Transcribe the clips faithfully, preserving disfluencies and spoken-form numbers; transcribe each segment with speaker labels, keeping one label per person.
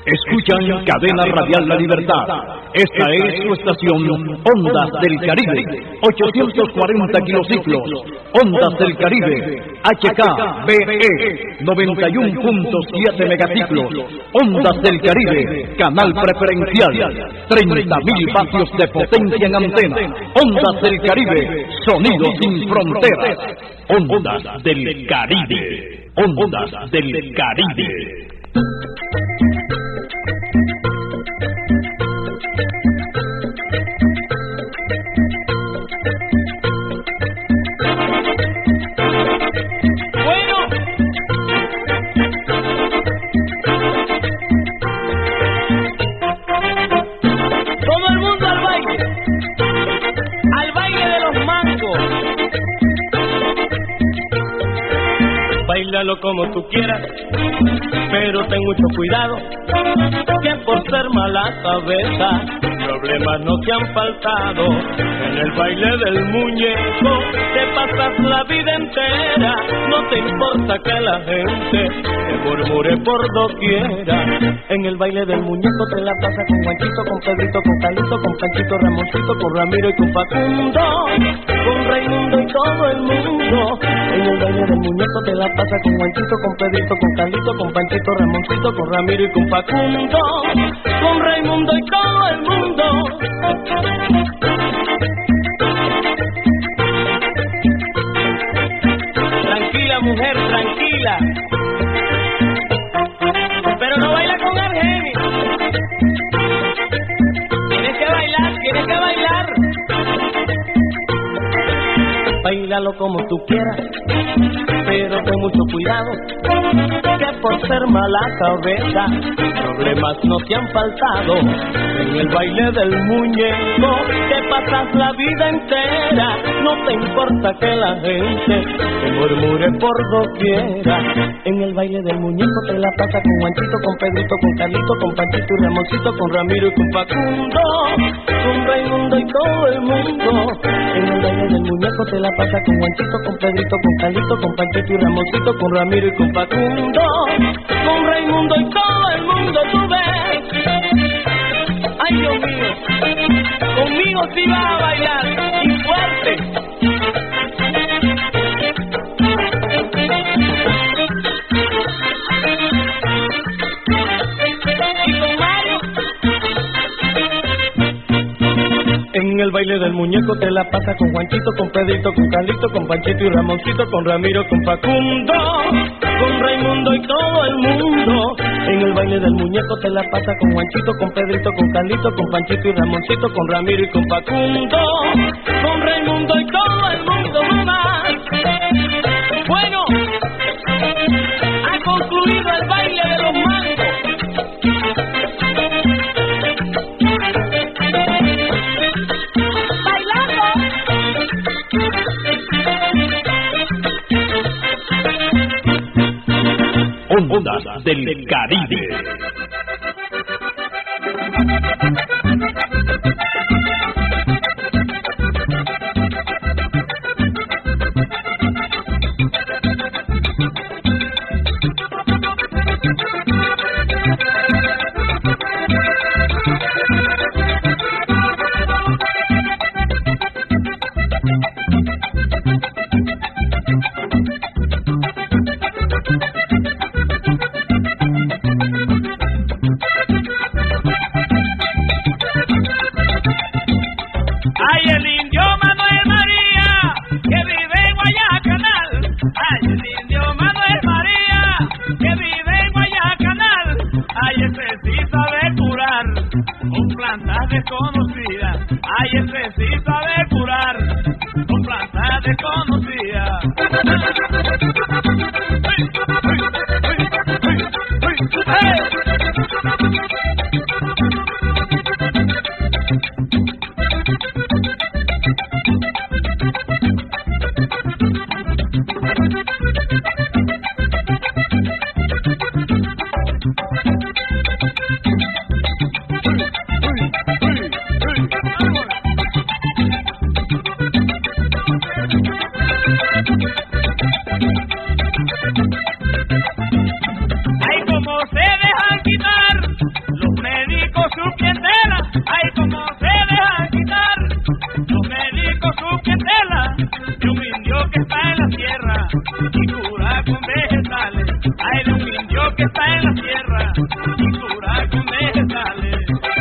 Speaker 1: Escuchan Cadena Radial La Libertad. Esta es su estación Ondas del Caribe, ochocientos cuarenta kilociclos. Ondas del Caribe, H K B E, noventa y uno punto siete megaciclos. Ondas del Caribe, canal preferencial, treinta mil vatios de potencia en antena. Ondas del Caribe, sonido sin fronteras. Ondas del Caribe, Ondas del Caribe.
Speaker 2: Báilalo como tú quieras, pero ten mucho cuidado, que por ser mala cabeza, problemas no te han faltado. En el baile del muñeco te pasas la vida entera, no te importa que la gente te murmure por doquiera. En el baile del muñeco te la pasas con Juanchito, con Pedrito, con Calito, con Panchito, Ramoncito, con Ramiro y con Facundo, con Raimundo y todo el mundo. En el baile del muñeco te la pasas con Juanchito, con Pedrito, con Calito, con Panchito, Ramoncito, con Ramiro y con Facundo, con Raimundo y todo el mundo. Tranquila, mujer, tranquila, pero no baila con Argenis. Tienes que bailar, tienes que bailar. Báilalo como tú quieras, pero ten mucho cuidado, que por ser mala cabeza, problemas no te han faltado. En el baile del muñeco te pasas la vida entera, no te importa que la gente te murmure por doquiera. En el baile del muñeco te la pasas con Juanchito, con Pedrito, con Calito, con Panchito y Ramoncito, con Ramiro y con Facundo, con Raimundo y todo el mundo. En el baile del muñeco te la pasas con Juanchito, con Pedrito, con Calito, con Panchito y Ramoncito, con Ramiro y con Facundo, con Raimundo y todo el mundo. Tú ves, ay Dios mío, conmigo sí vas a bailar y fuerte. En el baile del muñeco te la pasa con Juanchito, con Pedrito, con Calito, con Panchito y Ramoncito, con Ramiro, con Facundo, con Raimundo y todo el mundo. En el baile del muñeco te la pasa con Juanchito, con Pedrito, con Calito, con Panchito y Ramoncito, con Ramiro y con Facundo, con Raimundo y todo el mundo, mamá. Bueno, ha concluido el baile de los mangos.
Speaker 1: Ondas del Caribe.
Speaker 2: Ay, cómo se dejan quitar
Speaker 3: que está en la tierra y cura con vegetales. Ay, de un indio que está en la tierra y cura con vegetales.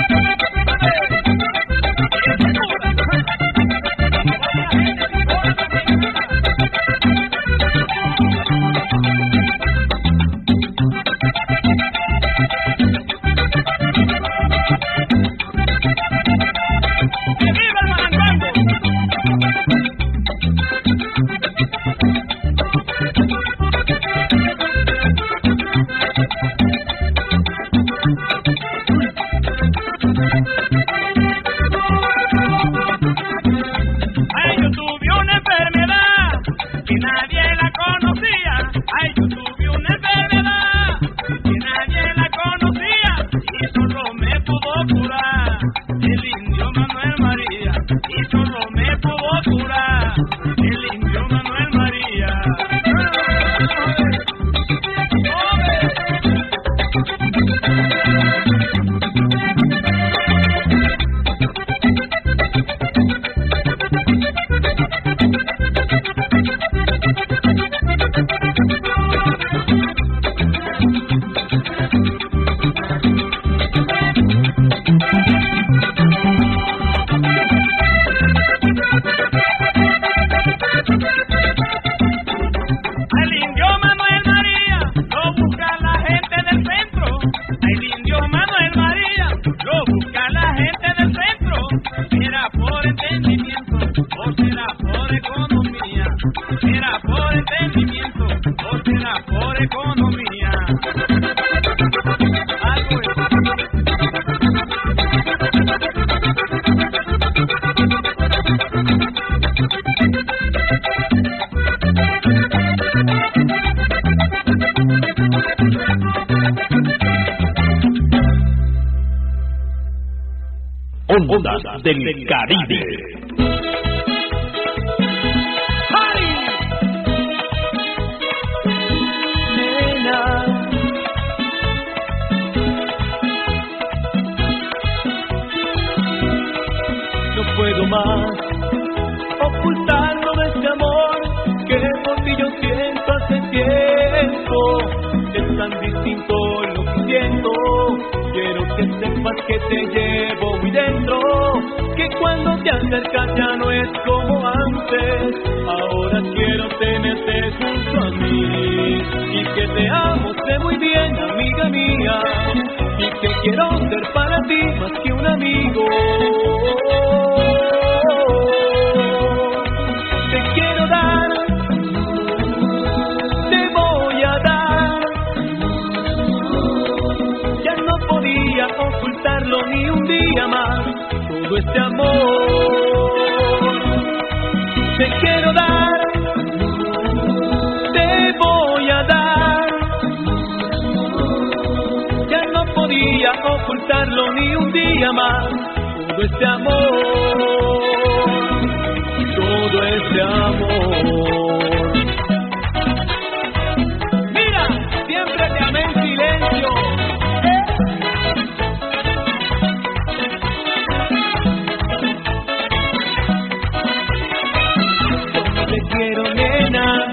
Speaker 1: Ondas del Caribe.
Speaker 2: No puedo más ocultarlo de este amor que por ti yo siento hace tiempo. Es tan distinto lo que siento. Quiero que sepas que te llevo muy dentro, que cuando te acercas ya no es como antes. Ahora quiero tenerte junto a mí y que te amo, sé muy bien, amiga mía, y que quiero ser para ti más que un amigo. Te quiero dar, te voy a dar. Ya no podía ocultarlo ni un día más, todo este amor. Te quiero dar, te voy a dar. Ya no podía ocultarlo ni un día más, todo este amor, todo este amor. Mira, siempre te amé en silencio. Te quiero, nena.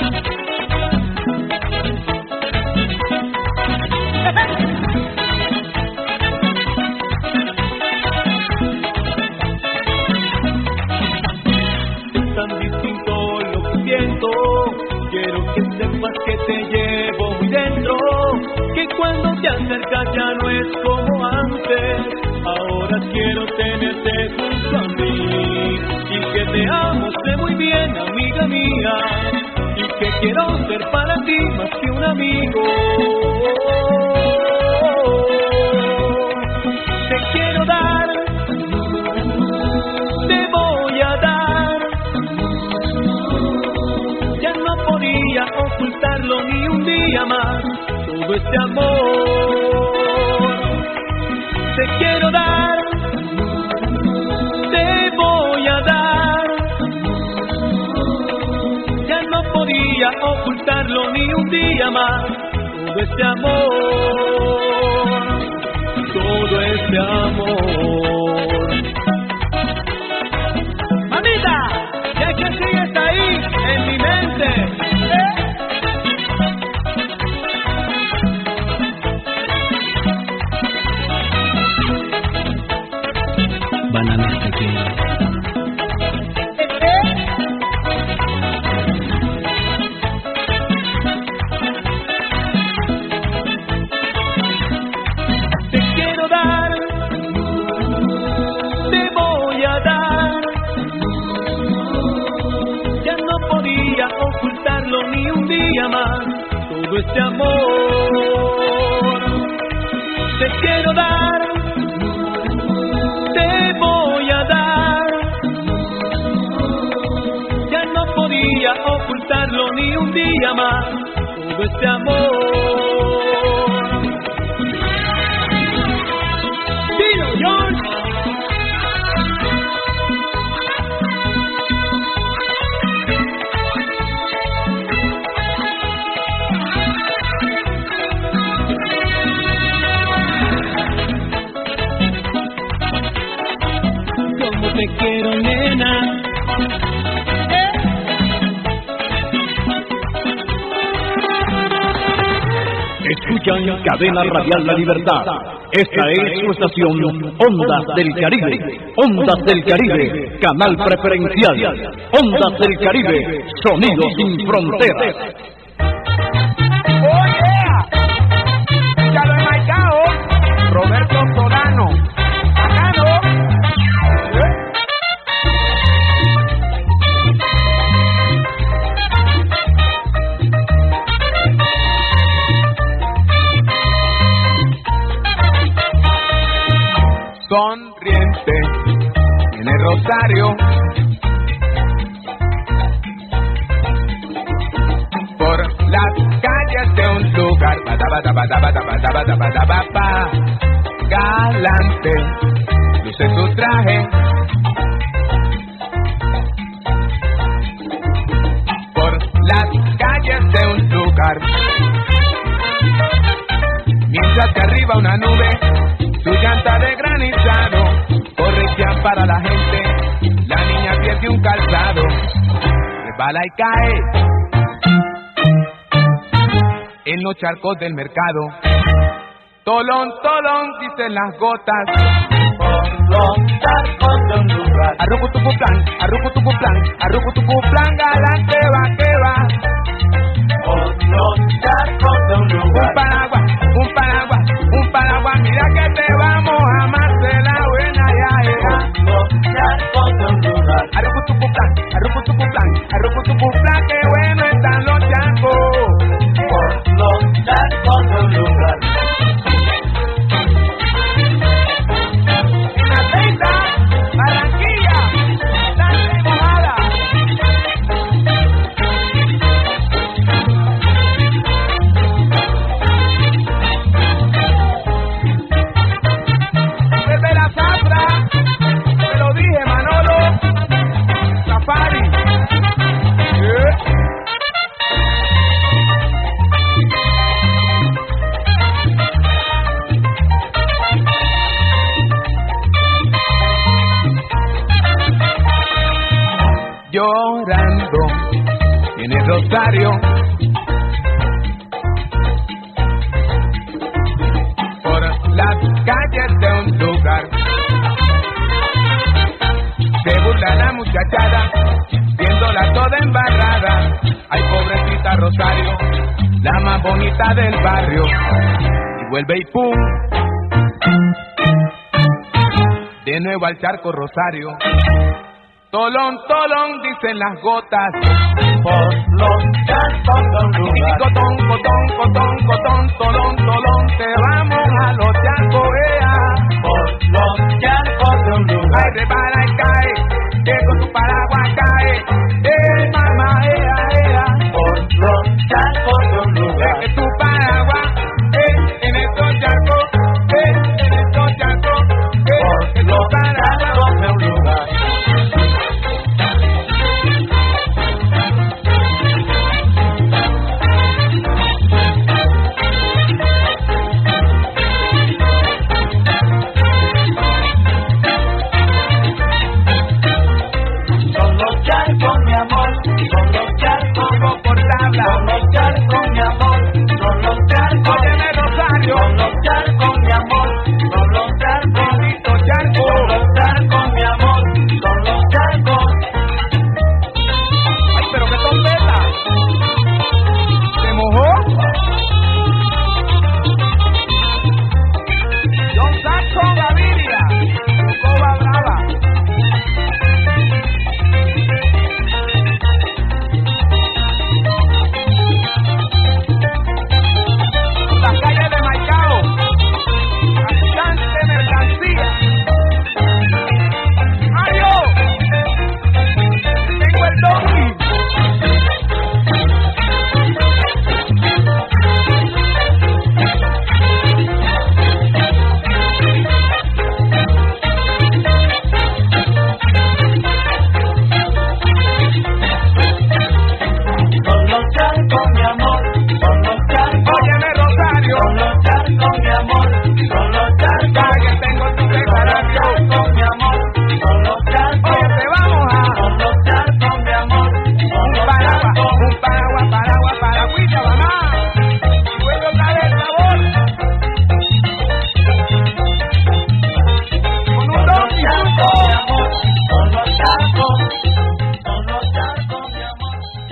Speaker 2: Es tan distinto lo que siento. Quiero que sepas que te llevo muy dentro, que cuando te acercas ya no es como antes. Ahora quiero tenerte junto a mí y que te amo, sé muy bien, amiga mía, y que quiero ser para ti más que un amigo. Te quiero dar, te voy a dar. Ya no podía ocultarlo ni un día más, todo este amor. Te quiero dar, te voy a dar. Ya no podía ocultarlo ni un día más, todo este amor, todo este amor. Mamita, ya que sigues ahí en mi ocultarlo ni un día más, todo este amor. Te quiero dar, te voy a dar. Ya no podía ocultarlo ni un día más, todo este amor. Dilo, George. Te quiero, nena. ¿Eh?
Speaker 1: Escuchan Cadena Radial La Libertad. Esta es su estación Ondas del Caribe. Ondas del Caribe, canal preferencial. Ondas del Caribe, sonido sin fronteras.
Speaker 4: ¡Oh, yeah! Ya lo he marcado. Roberto Solano. Bacano. Sonriente en el rosario, por las calles de un lugar, galante, luce su traje, por las calles de un lugar, mientras que arriba una nube, su llanta de granizado, corre ya para la gente, la niña pierde un calzado, resbala y cae en los charcos del mercado. Tolón, tolón, dicen las gotas, por los charcos de un lugar. Arrucutucuplan, arrucutucuplan, arrucutucuplan, galante va que va. Por los charcos de un lugar. Un paraguas, un paraguas, un paraguas, mira que te vamos a amar de la buena ya era. Por los charcos de un lugar. Arrucutucuplan, arrucutucuplan, arrucutucuplan, qué bueno están los charcos. Por los charcos de un lugar. En Aceita, Barranquilla, Santa y Mojada. Desde la zafra, te lo dije, Manolo, Safari. Yeah. Llorando en el rosario, por las calles de un lugar, se burla la muchachada, viéndola toda embarrada. Ay, pobrecita Rosario, la más bonita del barrio, y vuelve y pum, de nuevo al charco Rosario. Tolón, tolón, dicen las gotas, por los charcos de un lugar. Cotón, cotón, cotón, cotón, tolón, tolón, te vamos a los charcos, ea. Por los charcos de un lugar. Ay, repara y cae, que con tu paraguas cae, eh, mamá, ea, ea. Por los charcos de un lugar. Es que tu paraguas, eh, en estos charcos, eh, en estos charcos, eh, en tu paraguas de un lugar.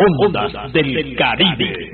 Speaker 1: Ondas del Caribe.